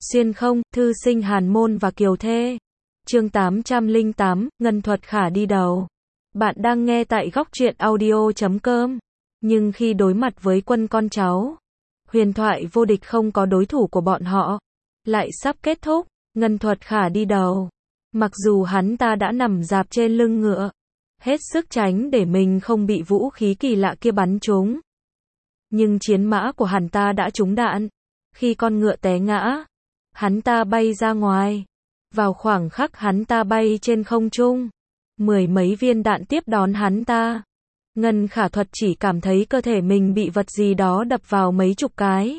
Xuyên không, thư sinh Hàn Môn và Kiều Thê. Chương 808, Ngân Thuật Khả đi đầu. Bạn đang nghe tại góc truyện audio.com. Nhưng khi đối mặt với quân con cháu, huyền thoại vô địch không có đối thủ của bọn họ, lại sắp kết thúc. Ngân Thuật Khả đi đầu. Mặc dù hắn ta đã nằm dạp trên lưng ngựa, hết sức tránh để mình không bị vũ khí kỳ lạ kia bắn trúng, nhưng chiến mã của hắn ta đã trúng đạn. Khi con ngựa té ngã, hắn ta bay ra ngoài. Vào khoảng khắc hắn ta bay trên không trung, mười mấy viên đạn tiếp đón hắn ta. Ngân Khả Thuật chỉ cảm thấy cơ thể mình bị vật gì đó đập vào mấy chục cái.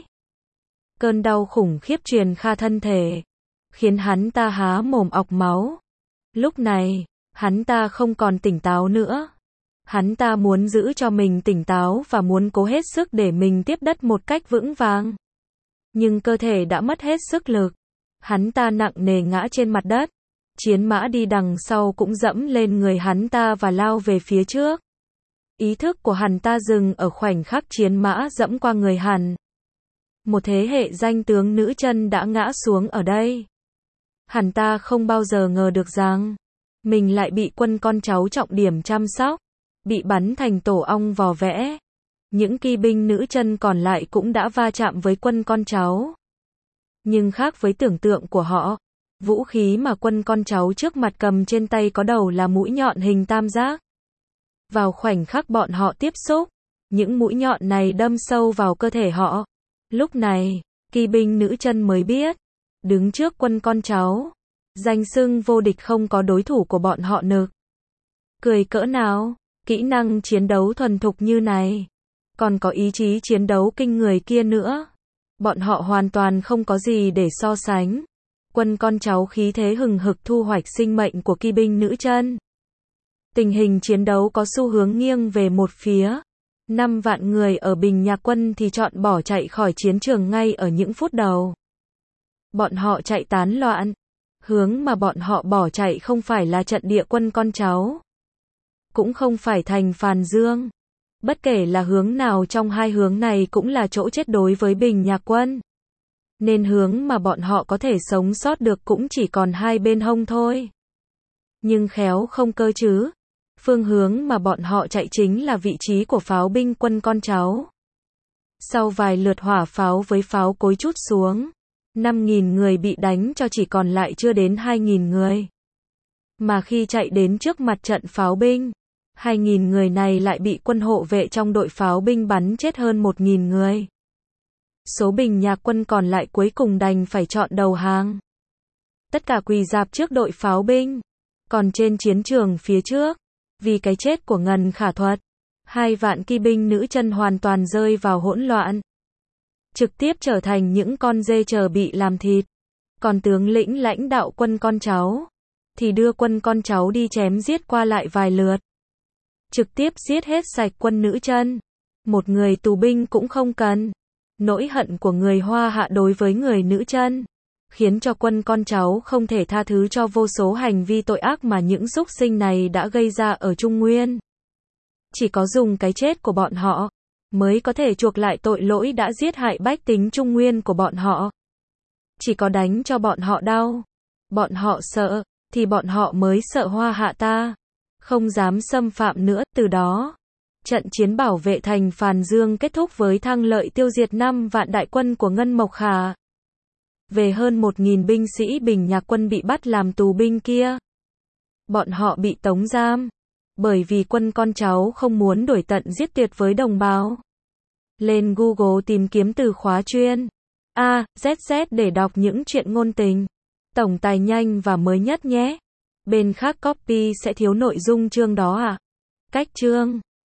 Cơn đau khủng khiếp truyền kha thân thể, khiến hắn ta há mồm ọc máu. Lúc này, hắn ta không còn tỉnh táo nữa. Hắn ta muốn giữ cho mình tỉnh táo và muốn cố hết sức để mình tiếp đất một cách vững vàng. Nhưng cơ thể đã mất hết sức lực. Hắn ta nặng nề ngã trên mặt đất. Chiến mã đi đằng sau cũng dẫm lên người hắn ta và lao về phía trước. Ý thức của hắn ta dừng ở khoảnh khắc chiến mã dẫm qua người hắn. Một thế hệ danh tướng nữ chân đã ngã xuống ở đây. Hắn ta không bao giờ ngờ được rằng mình lại bị quân con cháu trọng điểm chăm sóc, bị bắn thành tổ ong vò vẽ. Những kỵ binh nữ chân còn lại cũng đã va chạm với quân con cháu. Nhưng khác với tưởng tượng của họ, vũ khí mà quân con cháu trước mặt cầm trên tay có đầu là mũi nhọn hình tam giác. Vào khoảnh khắc bọn họ tiếp xúc, những mũi nhọn này đâm sâu vào cơ thể họ. Lúc này, kỵ binh nữ chân mới biết, đứng trước quân con cháu, danh xưng vô địch không có đối thủ của bọn họ nực. Cười cỡ nào, kỹ năng chiến đấu thuần thục như này, còn có ý chí chiến đấu kinh người kia nữa. Bọn họ hoàn toàn không có gì để so sánh. Quân con cháu khí thế hừng hực thu hoạch sinh mệnh của kỵ binh nữ chân. Tình hình chiến đấu có xu hướng nghiêng về một phía. 5 vạn người ở Bình Nhạc quân thì chọn bỏ chạy khỏi chiến trường ngay ở những phút đầu. Bọn họ chạy tán loạn. Hướng mà bọn họ bỏ chạy không phải là trận địa quân con cháu, cũng không phải thành Phàn Dương. Bất kể là hướng nào trong hai hướng này cũng là chỗ chết đối với Bình Nhạc quân. Nên hướng mà bọn họ có thể sống sót được cũng chỉ còn hai bên hông thôi. Nhưng khéo không cơ chứ. Phương hướng mà bọn họ chạy chính là vị trí của pháo binh quân con cháu. Sau vài lượt hỏa pháo với pháo cối trút xuống, 5.000 người bị đánh cho chỉ còn lại chưa đến 2.000 người. Mà khi chạy đến trước mặt trận pháo binh, 2.000 người này lại bị quân hộ vệ trong đội pháo binh bắn chết hơn 1.000 người. Số Bình Nhạc quân còn lại cuối cùng đành phải chọn đầu hàng. Tất cả quỳ rạp trước đội pháo binh. Còn trên chiến trường phía trước, vì cái chết của Ngân Khả Thuật, 2 vạn kỵ binh nữ chân hoàn toàn rơi vào hỗn loạn, trực tiếp trở thành những con dê chờ bị làm thịt. Còn tướng lĩnh lãnh đạo quân con cháu thì đưa quân con cháu đi chém giết qua lại vài lượt, trực tiếp giết hết sạch quân nữ chân. Một người tù binh cũng không cần. Nỗi hận của người Hoa Hạ đối với người nữ chân khiến cho quân con cháu không thể tha thứ cho vô số hành vi tội ác mà những súc sinh này đã gây ra ở Trung Nguyên. Chỉ có dùng cái chết của bọn họ mới có thể chuộc lại tội lỗi đã giết hại bách tính Trung Nguyên của bọn họ. Chỉ có đánh cho bọn họ đau, bọn họ sợ, thì bọn họ mới sợ Hoa Hạ ta, không dám xâm phạm nữa. Từ đó, trận chiến bảo vệ thành Phàn Dương kết thúc với thắng lợi tiêu diệt 5 vạn đại quân của Ngân Mộc Khả. Về hơn 1.000 binh sĩ Bình Nhạc quân bị bắt làm tù binh kia, bọn họ bị tống giam, bởi vì quân con cháu không muốn đuổi tận giết tuyệt với đồng bào. Lên Google tìm kiếm từ khóa chuyên AZZ để đọc những chuyện ngôn tình, tổng tài nhanh và mới nhất nhé. Bên khác copy sẽ thiếu nội dung chương đó à? Cách chương